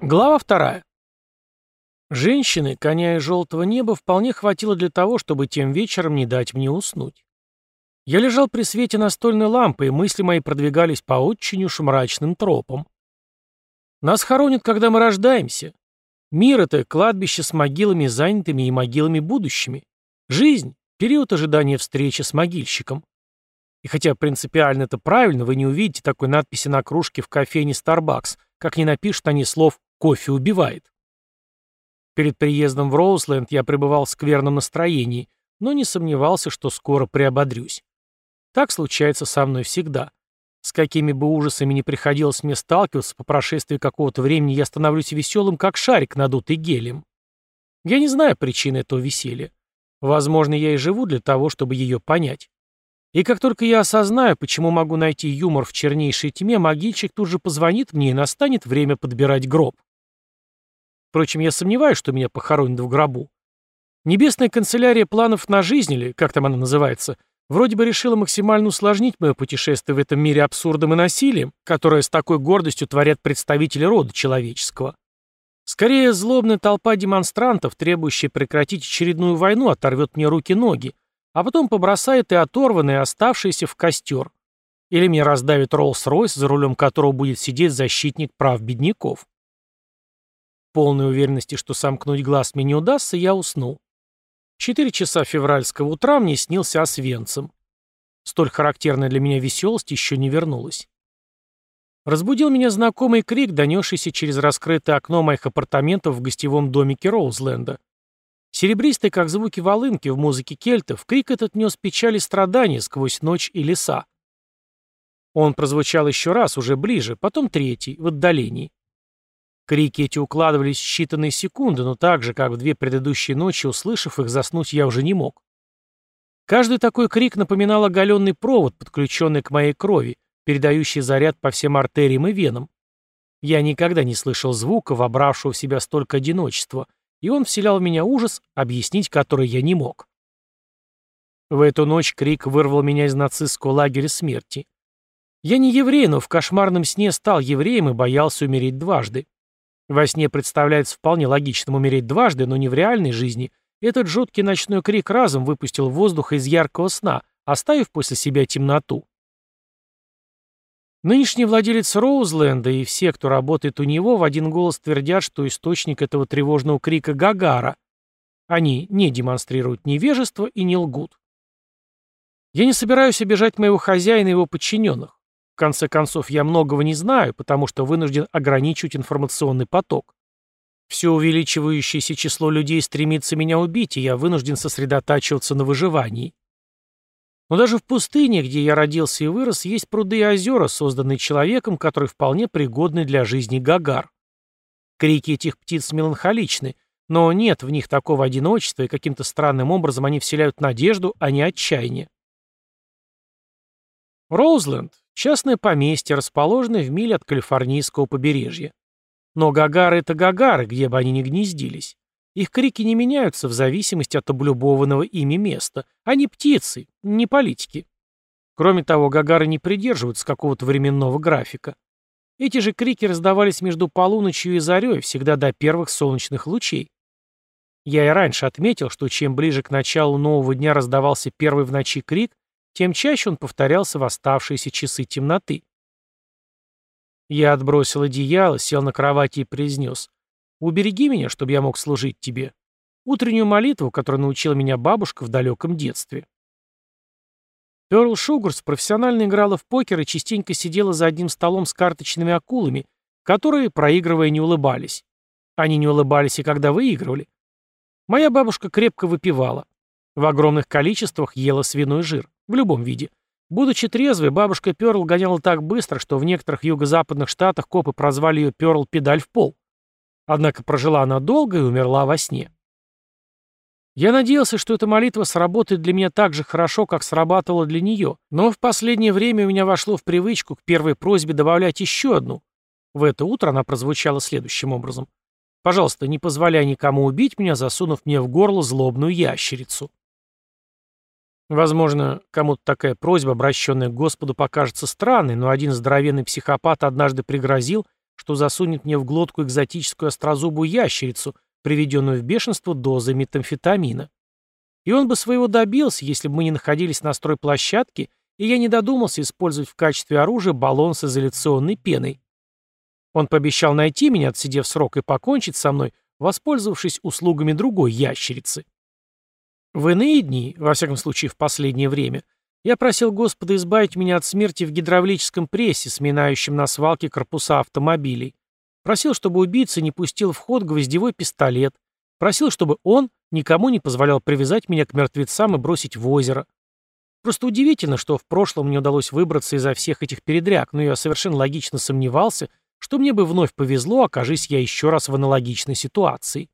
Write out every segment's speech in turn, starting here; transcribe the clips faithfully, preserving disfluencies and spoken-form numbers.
Глава вторая. Женщины, коня и желтого неба, вполне хватило для того, чтобы тем вечером не дать мне уснуть. Я лежал при свете настольной лампы, и мысли мои продвигались по очень уж мрачным тропам. Нас хоронят, когда мы рождаемся. Мир — это кладбище с могилами занятыми и могилами будущими. Жизнь — период ожидания встречи с могильщиком. И хотя принципиально это правильно, вы не увидите такой надписи на кружке в кофейне Starbucks, как не напишут они слов «кофе убивает». Перед приездом в Роузленд я пребывал в скверном настроении, но не сомневался, что скоро приободрюсь. Так случается со мной всегда. С какими бы ужасами ни приходилось мне сталкиваться, по прошествии какого-то времени я становлюсь веселым, как шарик, надутый гелием. Я не знаю причины этого веселья. Возможно, я и живу для того, чтобы ее понять. И как только я осознаю, почему могу найти юмор в чернейшей тьме, могильщик тут же позвонит мне и настанет время подбирать гроб. Впрочем, я сомневаюсь, что меня похоронят в гробу. Небесная канцелярия планов на жизнь, или как там она называется, вроде бы решила максимально усложнить мое путешествие в этом мире абсурдом и насилием, которое с такой гордостью творят представители рода человеческого. Скорее, злобная толпа демонстрантов, требующая прекратить очередную войну, оторвет мне руки-ноги, а потом побросает и оторванные, оставшиеся в костер. Или мне раздавит Роллс-Ройс, за рулем которого будет сидеть защитник прав бедняков. В полной уверенности, что сомкнуть глаз мне не удастся, я уснул. В четыре часа февральского утра мне снился Освенцим. Столь характерная для меня веселость еще не вернулась. Разбудил меня знакомый крик, донесшийся через раскрытое окно моих апартаментов в гостевом домике Роузленда. Серебристый, как звуки волынки в музыке кельтов, крик этот нес печаль и страдания сквозь ночь и леса. Он прозвучал еще раз, уже ближе, потом третий, в отдалении. Крики эти укладывались в считанные секунды, но так же, как в две предыдущие ночи, услышав их, заснуть я уже не мог. Каждый такой крик напоминал оголенный провод, подключенный к моей крови, передающий заряд по всем артериям и венам. Я никогда не слышал звука, вобравшего в себя столько одиночества, и он вселял в меня ужас, объяснить который я не мог. В эту ночь крик вырвал меня из нацистского лагеря смерти. Я не еврей, но в кошмарном сне стал евреем и боялся умереть дважды. Во сне представляется вполне логичным умереть дважды, но не в реальной жизни. Этот жуткий ночной крик разом выпустил воздух из яркого сна, оставив после себя темноту. Нынешний владелец Роузленда и все, кто работает у него, в один голос твердят, что источник этого тревожного крика — Гагара. Они не демонстрируют невежество и не лгут. Я не собираюсь обижать моего хозяина и его подчиненных. В конце концов, я многого не знаю, потому что вынужден ограничивать информационный поток. Все увеличивающееся число людей стремится меня убить, и я вынужден сосредотачиваться на выживании. Но даже в пустыне, где я родился и вырос, есть пруды и озера, созданные человеком, которые вполне пригодны для жизни Гагар. Крики этих птиц меланхоличны, но нет в них такого одиночества, и каким-то странным образом они вселяют надежду, а не отчаяние. Роузленд — частное поместье, расположенное в миле от калифорнийского побережья. Но гагары — это гагары, где бы они ни гнездились. Их крики не меняются в зависимости от облюбованного ими места. Они птицы, не политики. Кроме того, гагары не придерживаются какого-то временного графика. Эти же крики раздавались между полуночью и зарей, всегда до первых солнечных лучей. Я и раньше отметил, что чем ближе к началу нового дня раздавался первый в ночи крик, тем чаще он повторялся в оставшиеся часы темноты. Я отбросил одеяло, сел на кровати и произнес: «Убереги меня, чтобы я мог служить тебе». Утреннюю молитву, которую научила меня бабушка в далеком детстве. Перл Шугарс профессионально играла в покер и частенько сидела за одним столом с карточными акулами, которые, проигрывая, не улыбались. Они не улыбались и когда выигрывали. Моя бабушка крепко выпивала. В огромных количествах ела свиной жир. В любом виде. Будучи трезвой, бабушка Перл гоняла так быстро, что в некоторых юго-западных штатах копы прозвали ее Перл педаль в пол. Однако прожила она долго и умерла во сне. Я надеялся, что эта молитва сработает для меня так же хорошо, как срабатывала для нее, но в последнее время у меня вошло в привычку к первой просьбе добавлять еще одну. В это утро она прозвучала следующим образом: «Пожалуйста, не позволяй никому убить меня, засунув мне в горло злобную ящерицу». Возможно, кому-то такая просьба, обращенная к Господу, покажется странной, но один здоровенный психопат однажды пригрозил, что засунет мне в глотку экзотическую острозубую ящерицу, приведенную в бешенство дозой метамфетамина. И он бы своего добился, если бы мы не находились на стройплощадке, и я не додумался использовать в качестве оружия баллон с изоляционной пеной. Он пообещал найти меня, отсидев срок, и покончить со мной, воспользовавшись услугами другой ящерицы. В иные дни, во всяком случае в последнее время, я просил Господа избавить меня от смерти в гидравлическом прессе, сминающем на свалке корпуса автомобилей. Просил, чтобы убийца не пустил в ход гвоздевой пистолет. Просил, чтобы он никому не позволял привязать меня к мертвецам и бросить в озеро. Просто удивительно, что в прошлом мне удалось выбраться изо всех этих передряг, но я совершенно логично сомневался, что мне бы вновь повезло, окажись я еще раз в аналогичной ситуации.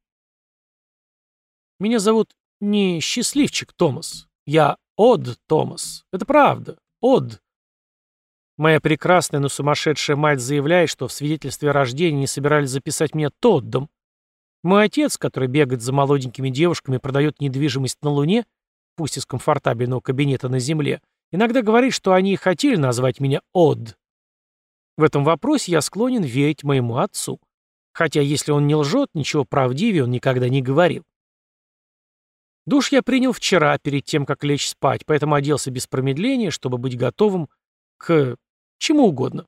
Меня зовут не Счастливчик Томас. Я Од Томас. Это правда. Од. Моя прекрасная, но сумасшедшая мать заявляет, что в свидетельстве о рождении не собирались записать меня Тоддом. Мой отец, который бегает за молоденькими девушками и продает недвижимость на Луне, пусть из комфортабельного кабинета на Земле, иногда говорит, что они и хотели назвать меня Од. В этом вопросе я склонен верить моему отцу. Хотя, если он не лжет, ничего правдивее он никогда не говорил. Душ я принял вчера, перед тем, как лечь спать, поэтому оделся без промедления, чтобы быть готовым к чему угодно.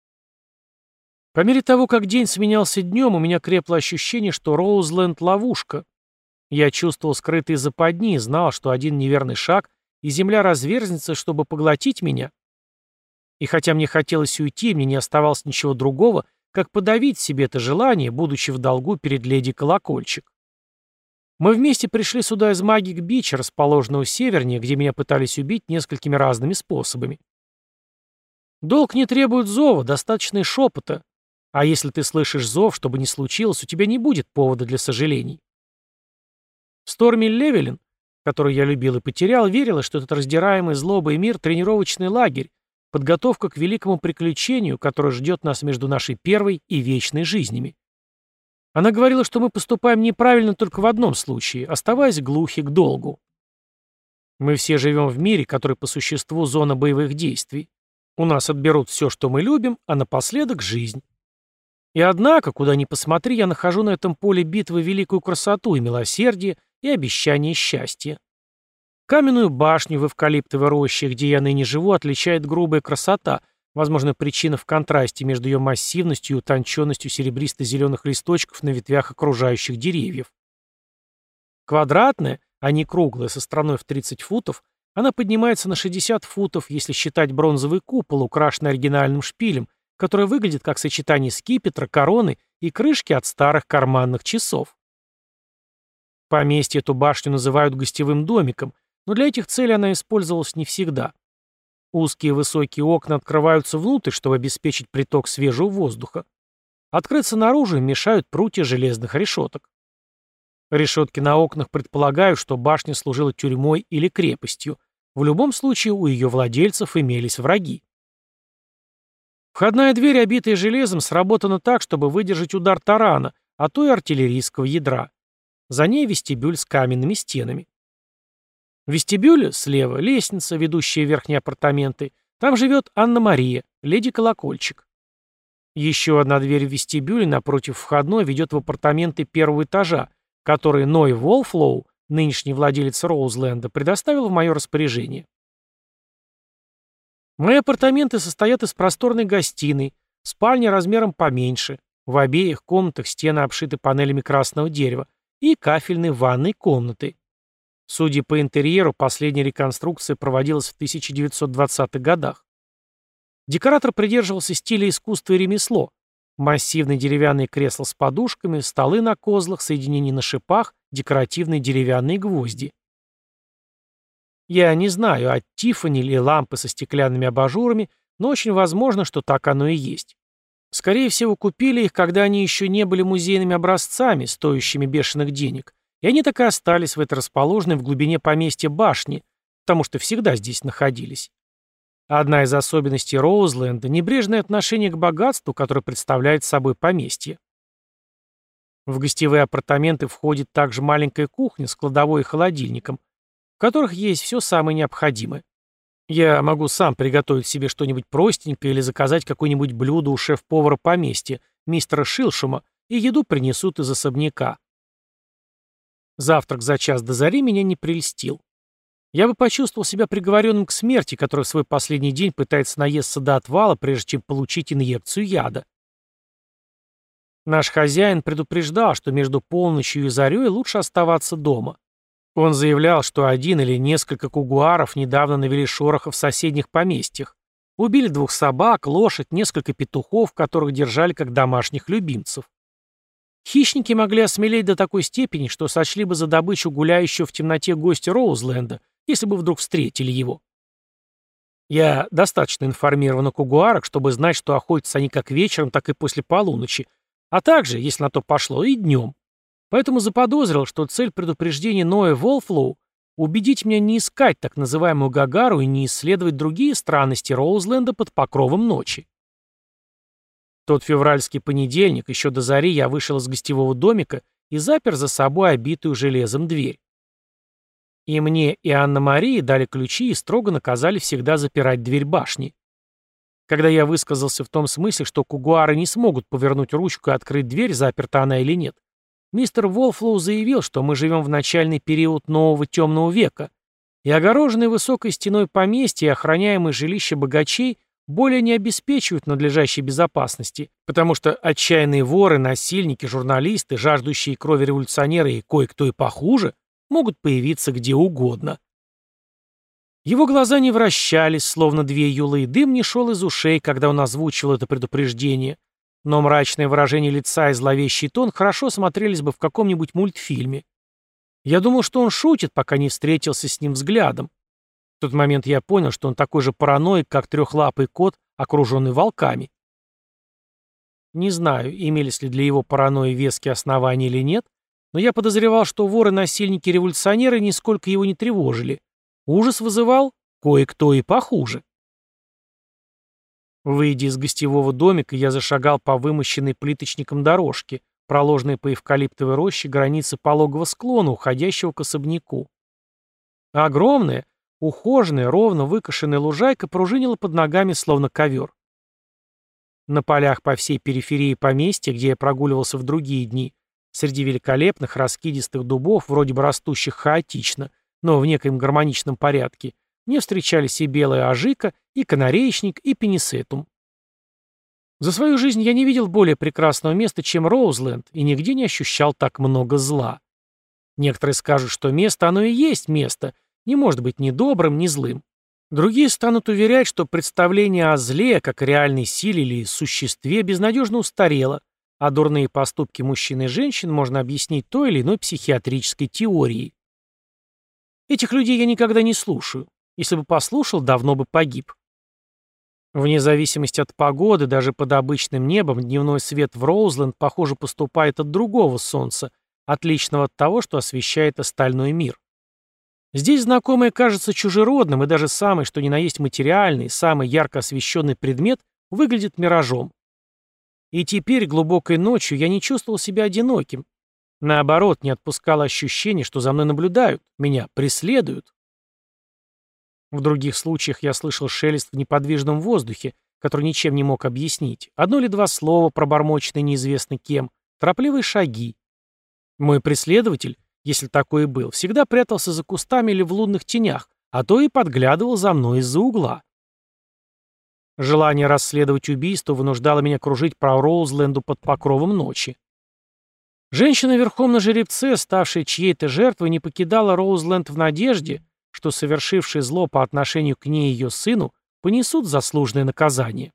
По мере того, как день сменялся днем, у меня крепло ощущение, что Роузленд — ловушка. Я чувствовал скрытые западни и знал, что один неверный шаг, и земля разверзнется, чтобы поглотить меня. И хотя мне хотелось уйти, мне не оставалось ничего другого, как подавить себе это желание, будучи в долгу перед леди Колокольчик. Мы вместе пришли сюда из Магик-Бича, расположенного севернее, где меня пытались убить несколькими разными способами. Долг не требует зова, достаточно и шепота. А если ты слышишь зов, что бы ни случилось, у тебя не будет повода для сожалений. Сторми Левелин, которую я любил и потерял, верила, что этот раздираемый злобой мир — тренировочный лагерь, подготовка к великому приключению, которое ждет нас между нашей первой и вечной жизнями. Она говорила, что мы поступаем неправильно только в одном случае, оставаясь глухи к долгу. Мы все живем в мире, который по существу зона боевых действий. У нас отберут все, что мы любим, а напоследок — жизнь. И однако, куда ни посмотри, я нахожу на этом поле битвы великую красоту и милосердие, и обещание счастья. Каменную башню в эвкалиптовой роще, где я ныне живу, отличает грубая красота, возможно, причина в контрасте между ее массивностью и утонченностью серебристо-зеленых листочков на ветвях окружающих деревьев. Квадратная, а не круглая, со стороной в тридцать футов, она поднимается на шестьдесят футов, если считать бронзовый купол, украшенный оригинальным шпилем, который выглядит как сочетание скипетра, короны и крышки от старых карманных часов. В поместье эту башню называют гостевым домиком, но для этих целей она использовалась не всегда. Узкие высокие окна открываются внутрь, чтобы обеспечить приток свежего воздуха. Открыться наружу им мешают прутья железных решеток. Решетки на окнах предполагают, что башня служила тюрьмой или крепостью. В любом случае у ее владельцев имелись враги. Входная дверь, обитая железом, сработана так, чтобы выдержать удар тарана, а то и артиллерийского ядра. За ней вестибюль с каменными стенами. В вестибюле слева лестница, ведущая в верхние апартаменты. Там живет Анна-Мария, леди Колокольчик. Еще одна дверь в вестибюле напротив входной ведет в апартаменты первого этажа, которые Ной Волфлоу, нынешний владелец Роузленда, предоставил в мое распоряжение. Мои апартаменты состоят из просторной гостиной, спальни размером поменьше, в обеих комнатах стены обшиты панелями красного дерева и кафельной ванной комнаты. Судя по интерьеру, последняя реконструкция проводилась в тысяча девятьсот двадцатых годах. Декоратор придерживался стиля искусства и ремесло. Массивные деревянные кресла с подушками, столы на козлах, соединения на шипах, декоративные деревянные гвозди. Я не знаю, от Тиффани или лампы со стеклянными абажурами, но очень возможно, что так оно и есть. Скорее всего, купили их, когда они еще не были музейными образцами, стоящими бешеных денег, и они так и остались в этой расположенной в глубине поместья башни, потому что всегда здесь находились. Одна из особенностей Роузленда — небрежное отношение к богатству, которое представляет собой поместье. В гостевые апартаменты входит также маленькая кухня с кладовой и холодильником, в которых есть все самое необходимое. Я могу сам приготовить себе что-нибудь простенькое или заказать какое-нибудь блюдо у шеф-повара поместья, мистера Шилшема, и еду принесут из особняка. Завтрак за час до зари меня не прельстил. Я бы почувствовал себя приговоренным к смерти, который в свой последний день пытается наесться до отвала, прежде чем получить инъекцию яда. Наш хозяин предупреждал, что между полночью и зарей лучше оставаться дома. Он заявлял, что один или несколько кугуаров недавно навели шорохов в соседних поместьях. Убили двух собак, лошадь, несколько петухов, которых держали как домашних любимцев. Хищники могли осмелеть до такой степени, что сочли бы за добычу гуляющего в темноте гостя Роузленда, если бы вдруг встретили его. Я достаточно информирован о кугуарах, чтобы знать, что охотятся они как вечером, так и после полуночи, а также, если на то пошло, и днем. Поэтому заподозрил, что цель предупреждения Ноя Волфлоу — убедить меня не искать так называемую Гагару и не исследовать другие странности Роузленда под покровом ночи. Тот февральский понедельник, еще до зари, я вышел из гостевого домика и запер за собой обитую железом дверь. И мне, и Анна-Марии дали ключи и строго наказали всегда запирать дверь башни. Когда я высказался в том смысле, что кугуары не смогут повернуть ручку и открыть дверь, заперта она или нет, мистер Волфлоу заявил, что мы живем в начальный период нового темного века, и огороженные высокой стеной поместья и охраняемые жилища богачей более не обеспечивают надлежащей безопасности, потому что отчаянные воры, насильники, журналисты, жаждущие крови революционеры и кое-кто и похуже могут появиться где угодно. Его глаза не вращались, словно две юлы, и дым не шел из ушей, когда он озвучивал это предупреждение, но мрачное выражение лица и зловещий тон хорошо смотрелись бы в каком-нибудь мультфильме. Я думал, что он шутит, пока не встретился с ним взглядом. В тот момент я понял, что он такой же параноик, как трехлапый кот, окруженный волками. Не знаю, имелись ли для его паранойи веские основания или нет, но я подозревал, что воры-насильники-революционеры нисколько его не тревожили. Ужас вызывал кое-кто и похуже. Выйдя из гостевого домика, я зашагал по вымощенной плиточником дорожке, проложенной по эвкалиптовой роще границы пологого склона, уходящего к особняку. Огромная, ухоженная, ровно выкошенная лужайка пружинила под ногами, словно ковер. На полях по всей периферии поместья, где я прогуливался в другие дни, среди великолепных раскидистых дубов, вроде бы растущих хаотично, но в некоем гармоничном порядке, мне встречались и белая ажика, и канареечник, и пенисетум. За свою жизнь я не видел более прекрасного места, чем Роузленд, и нигде не ощущал так много зла. Некоторые скажут, что место оно и есть место, не может быть ни добрым, ни злым. Другие станут уверять, что представление о зле, как о реальной силе или существе, безнадежно устарело, а дурные поступки мужчин и женщин можно объяснить той или иной психиатрической теорией. Этих людей я никогда не слушаю. Если бы послушал, давно бы погиб. Вне зависимости от погоды, даже под обычным небом, дневной свет в Роузленд, похоже, поступает от другого солнца, отличного от того, что освещает остальной мир. Здесь знакомое кажется чужеродным, и даже самый, что ни на есть материальный, самый ярко освещенный предмет выглядит миражом. И теперь, глубокой ночью, я не чувствовал себя одиноким. Наоборот, не отпускало ощущение, что за мной наблюдают, меня преследуют. В других случаях я слышал шелест в неподвижном воздухе, который ничем не мог объяснить. Одно или два слова, пробормоченные неизвестно кем, торопливые шаги. Мой преследователь, если такой и был, всегда прятался за кустами или в лунных тенях, а то и подглядывал за мной из-за угла. Желание расследовать убийство вынуждало меня кружить по Роузленду под покровом ночи. Женщина верхом на жеребце, ставшая чьей-то жертвой, не покидала Роузленд в надежде, что совершившие зло по отношению к ней и ее сыну понесут заслуженное наказание.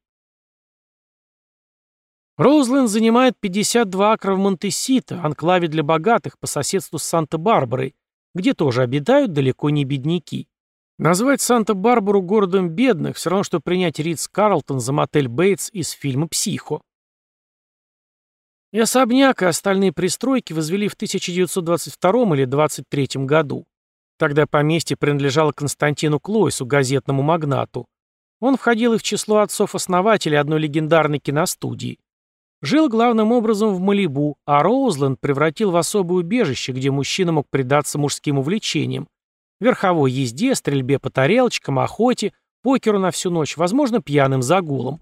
Роузленд занимает пятьдесят два акра в Монтесито, анклаве для богатых по соседству с Санта-Барбарой, где тоже обитают далеко не бедняки. Назвать Санта-Барбару городом бедных все равно, что принять Ритц-Карлтон за мотель Бейтс из фильма «Психо». И особняк, и остальные пристройки возвели в тысяча девятьсот двадцать втором или двадцать третьем году. Тогда поместье принадлежало Константину Клойсу, газетному магнату. Он входил и в число отцов-основателей одной легендарной киностудии. Жил главным образом в Малибу, а Роузленд превратил в особое убежище, где мужчина мог предаться мужским увлечениям. Верховой езде, стрельбе по тарелочкам, охоте, покеру на всю ночь, возможно, пьяным загулом.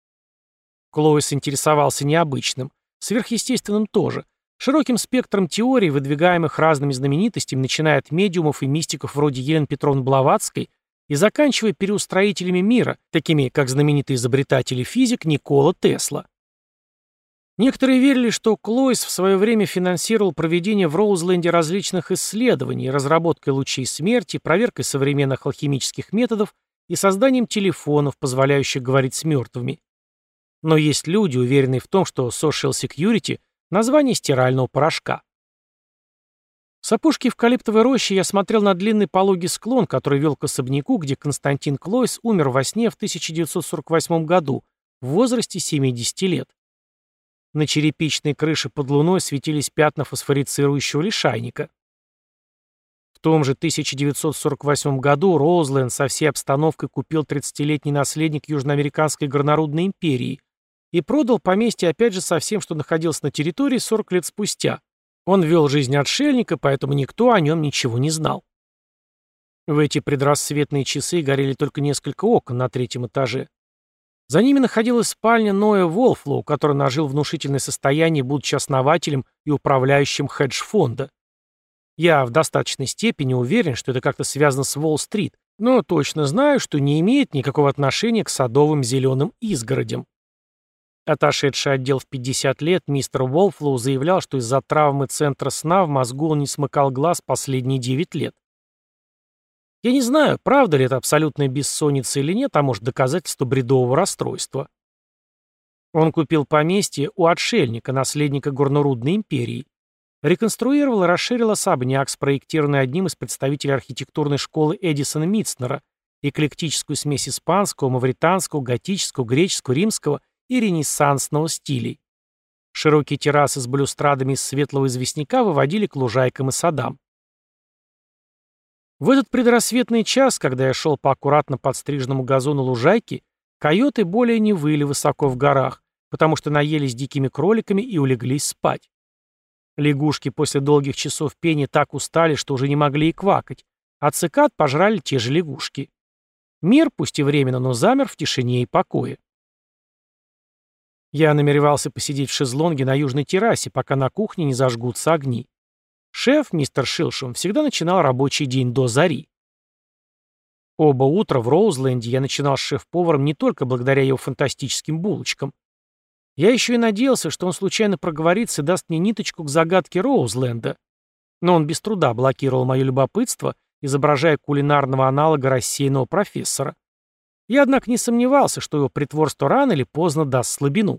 Клоис интересовался необычным, сверхъестественным тоже, широким спектром теорий, выдвигаемых разными знаменитостями, начиная от медиумов и мистиков вроде Елены Петровны Блаватской и заканчивая переустроителями мира, такими как знаменитый изобретатель и физик Никола Тесла. Некоторые верили, что Клоис в свое время финансировал проведение в Роузленде различных исследований, разработкой лучей смерти, проверкой современных алхимических методов и созданием телефонов, позволяющих говорить с мертвыми. Но есть люди, уверенные в том, что Social Security – название стирального порошка. С опушки эвкалиптовой рощи я смотрел на длинный пологий склон, который вел к особняку, где Константин Клоис умер во сне в тысяча девятьсот сорок восьмом году в возрасте семидесяти лет. На черепичной крыше под луной светились пятна фосфорицирующего лишайника. В том же тысяча девятьсот сорок восьмом году Роузленд со всей обстановкой купил тридцатилетний наследник Южноамериканской горнорудной империи и продал поместье опять же со всем, что находилось на территории сорок лет спустя. Он вел жизнь отшельника, поэтому никто о нем ничего не знал. В эти предрассветные часы горели только несколько окон на третьем этаже. За ними находилась спальня Ноя Волфлоу, который нажил внушительное состояние, будучи основателем и управляющим хедж-фонда. Я в достаточной степени уверен, что это как-то связано с Уолл-стрит, но точно знаю, что не имеет никакого отношения к садовым зеленым изгородям. Отошедший отдел в пятьдесят лет, мистер Волфлоу заявлял, что из-за травмы центра сна в мозгу он не смыкал глаз последние девять лет. Я не знаю, правда ли это абсолютная бессонница или нет, а может доказательство бредового расстройства. Он купил поместье у отшельника, наследника горнорудной империи, реконструировал и расширил особняк, спроектированный одним из представителей архитектурной школы Эдисона Митцнера, эклектическую смесь испанского, мавританского, готического, греческого, римского и ренессансного стилей. Широкие террасы с балюстрадами из светлого известняка выводили к лужайкам и садам. В этот предрассветный час, когда я шел по аккуратно подстриженному газону лужайки, койоты более не выли высоко в горах, потому что наелись дикими кроликами и улеглись спать. Лягушки после долгих часов пения так устали, что уже не могли и квакать, а цикад пожрали те же лягушки. Мир, пусть и временно, но замер в тишине и покое. Я намеревался посидеть в шезлонге на южной террасе, пока на кухне не зажгутся огни. Шеф, мистер Шилшем, всегда начинал рабочий день до зари. Оба утра в Роузленде я начинал с шеф-поваром не только благодаря его фантастическим булочкам. Я еще и надеялся, что он случайно проговорится и даст мне ниточку к загадке Роузленда. Но он без труда блокировал мое любопытство, изображая кулинарного аналога рассеянного профессора. Я, однако, не сомневался, что его притворство рано или поздно даст слабину.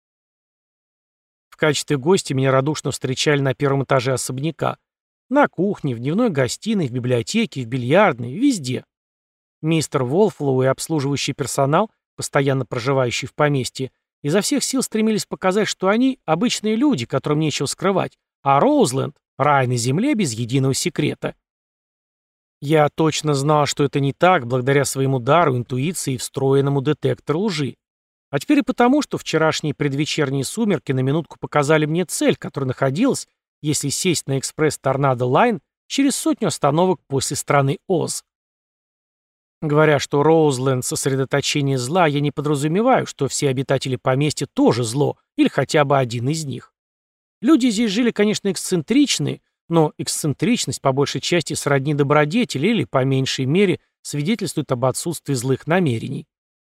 В качестве гостя меня радушно встречали на первом этаже особняка. На кухне, в дневной гостиной, в библиотеке, в бильярдной, везде. Мистер Волфлоу и обслуживающий персонал, постоянно проживающий в поместье, изо всех сил стремились показать, что они обычные люди, которым нечего скрывать, а Роузленд — рай на земле без единого секрета. Я точно знал, что это не так, благодаря своему дару, интуиции и встроенному детектору лжи. А теперь и потому, что вчерашние предвечерние сумерки на минутку показали мне цель, которая находилась, если сесть на экспресс Торнадо Лайн, через сотню остановок после страны Оз. Говоря, что Роузленд — сосредоточение зла, я не подразумеваю, что все обитатели поместья тоже зло, или хотя бы один из них. Люди здесь жили, конечно, эксцентричные, но эксцентричность по большей части сродни добродетели или, по меньшей мере, свидетельствует об отсутствии злых намерений.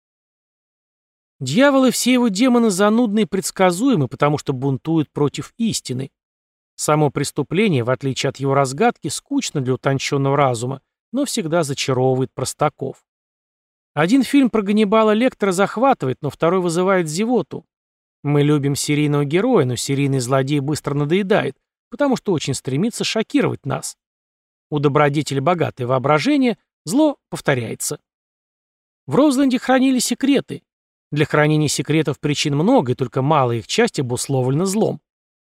Дьявол и все его демоны занудны и предсказуемы, потому что бунтуют против истины. Само преступление, в отличие от его разгадки, скучно для утонченного разума, но всегда зачаровывает простаков. Один фильм про Ганнибала Лектора захватывает, но второй вызывает зевоту. Мы любим серийного героя, но серийный злодей быстро надоедает, потому что очень стремится шокировать нас. У добродетеля богатое воображение, зло повторяется. В Роузленде хранили секреты. Для хранения секретов причин много, и только малая их часть обусловлена злом.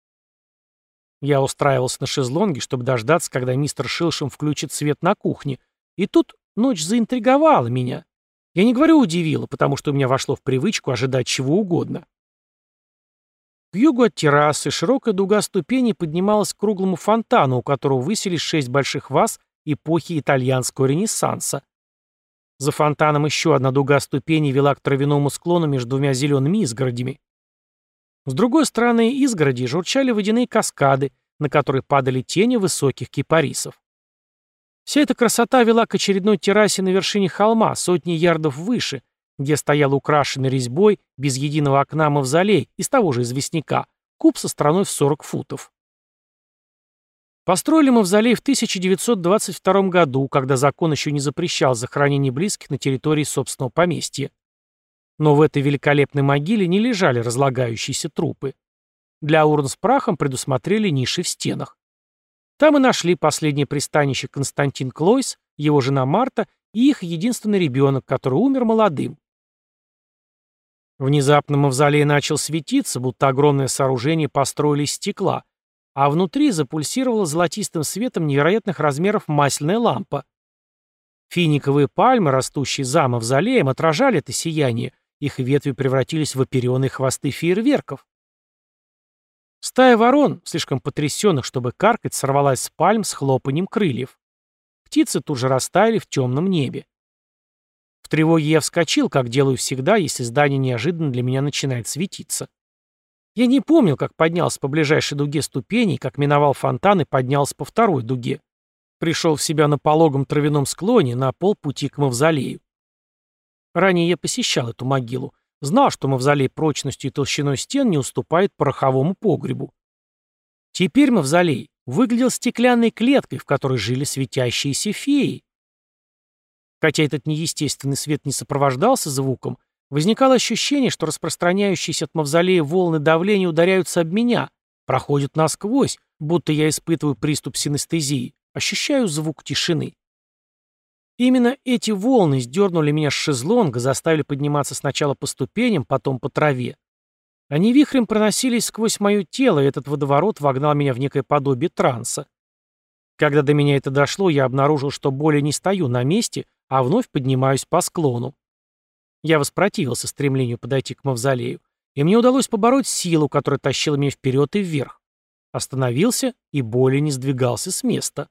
Я устраивался на шезлонге, чтобы дождаться, когда мистер Шилшем включит свет на кухне, и тут ночь заинтриговала меня. Я не говорю удивила, потому что у меня вошло в привычку ожидать чего угодно. К югу от террасы широкая дуга ступеней поднималась к круглому фонтану, у которого высились шесть больших ваз эпохи итальянского ренессанса. За фонтаном еще одна дуга ступеней вела к травяному склону между двумя зелеными изгородями. С другой стороны изгороди журчали водяные каскады, на которые падали тени высоких кипарисов. Вся эта красота вела к очередной террасе на вершине холма, сотни ярдов выше, где стоял украшенный резьбой, без единого окна мавзолей, из того же известняка, куб со стороной в сорок футов. Построили мавзолей в тысяча девятьсот двадцать втором году, когда закон еще не запрещал захоронение близких на территории собственного поместья. Но в этой великолепной могиле не лежали разлагающиеся трупы. Для урн с прахом предусмотрели ниши в стенах. Там и нашли последнее пристанище Константин Клойс, его жена Марта и их единственный ребенок, который умер молодым. Внезапно мавзолей начал светиться, будто огромное сооружение построили из стекла, а внутри запульсировала золотистым светом невероятных размеров масляная лампа. Финиковые пальмы, растущие за мавзолеем, отражали это сияние, их ветви превратились в оперенные хвосты фейерверков. Стая ворон, слишком потрясенных, чтобы каркать, сорвалась с пальм с хлопанием крыльев. Птицы тут же растаяли в темном небе. В тревоге я вскочил, как делаю всегда, если здание неожиданно для меня начинает светиться. Я не помнил, как поднялся по ближайшей дуге ступеней, как миновал фонтан и поднялся по второй дуге. Пришел в себя на пологом травяном склоне на полпути к мавзолею. Ранее я посещал эту могилу, знал, что мавзолей прочностью и толщиной стен не уступает пороховому погребу. Теперь мавзолей выглядел стеклянной клеткой, в которой жили светящиеся феи. Хотя этот неестественный свет не сопровождался звуком, возникало ощущение, что распространяющиеся от мавзолея волны давления ударяются об меня, проходят насквозь, будто я испытываю приступ синестезии, ощущаю звук тишины. Именно эти волны сдернули меня с шезлонга, заставили подниматься сначала по ступеням, потом по траве. Они вихрем проносились сквозь мое тело, и этот водоворот вогнал меня в некое подобие транса. Когда до меня это дошло, я обнаружил, что более не стою на месте, а вновь поднимаюсь по склону. Я воспротивился стремлению подойти к мавзолею, и мне удалось побороть силу, которая тащила меня вперед и вверх. Остановился и более не сдвигался с места.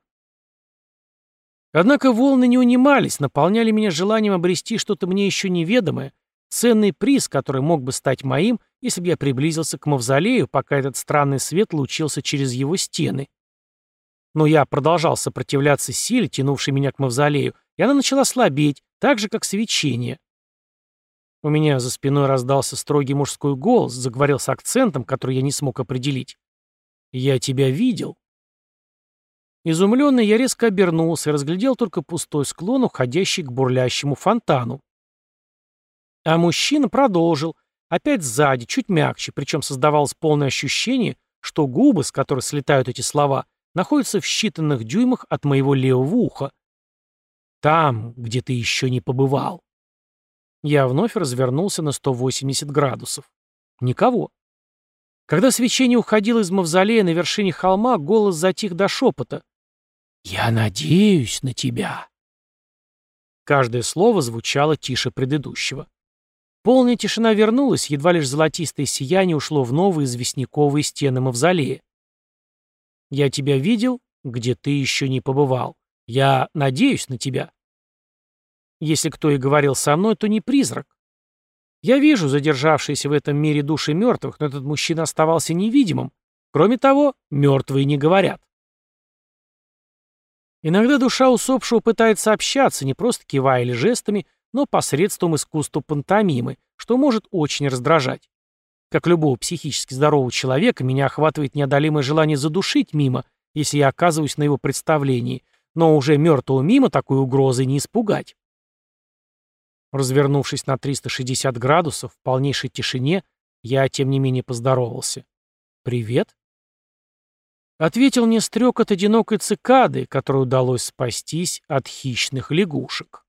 Однако волны не унимались, наполняли меня желанием обрести что-то мне еще неведомое, ценный приз, который мог бы стать моим, если бы я приблизился к мавзолею, пока этот странный свет лучился через его стены. Но я продолжал сопротивляться силе, тянувшей меня к мавзолею, и она начала слабеть, так же, как свечение. У меня за спиной раздался строгий мужской голос, заговорил с акцентом, который я не смог определить. «Я тебя видел». Изумленный, я резко обернулся и разглядел только пустой склон, уходящий к бурлящему фонтану. А мужчина продолжил, опять сзади, чуть мягче, причем создавалось полное ощущение, что губы, с которых слетают эти слова, находятся в считанных дюймах от моего левого уха. «Там, где ты еще не побывал». Я вновь развернулся на сто восемьдесят градусов. Никого. Когда свечение уходило из мавзолея на вершине холма, голос затих до шепота. «Я надеюсь на тебя». Каждое слово звучало тише предыдущего. Полная тишина вернулась, едва лишь золотистое сияние ушло в новые известняковые стены мавзолея. «Я тебя видел, где ты еще не побывал. Я надеюсь на тебя». Если кто и говорил со мной, то не призрак. Я вижу задержавшиеся в этом мире души мертвых, но этот мужчина оставался невидимым. Кроме того, мертвые не говорят. Иногда душа усопшего пытается общаться, не просто кивая или жестами, но посредством искусства пантомимы, что может очень раздражать. Как любого психически здорового человека, меня охватывает неодолимое желание задушить мимо, если я оказываюсь на его представлении, но уже мертвого мимо такой угрозой не испугать. Развернувшись на триста шестьдесят градусов, в полнейшей тишине, я, тем не менее, поздоровался. «Привет?» Ответил мне стрекот одинокой цикады, которой удалось спастись от хищных лягушек.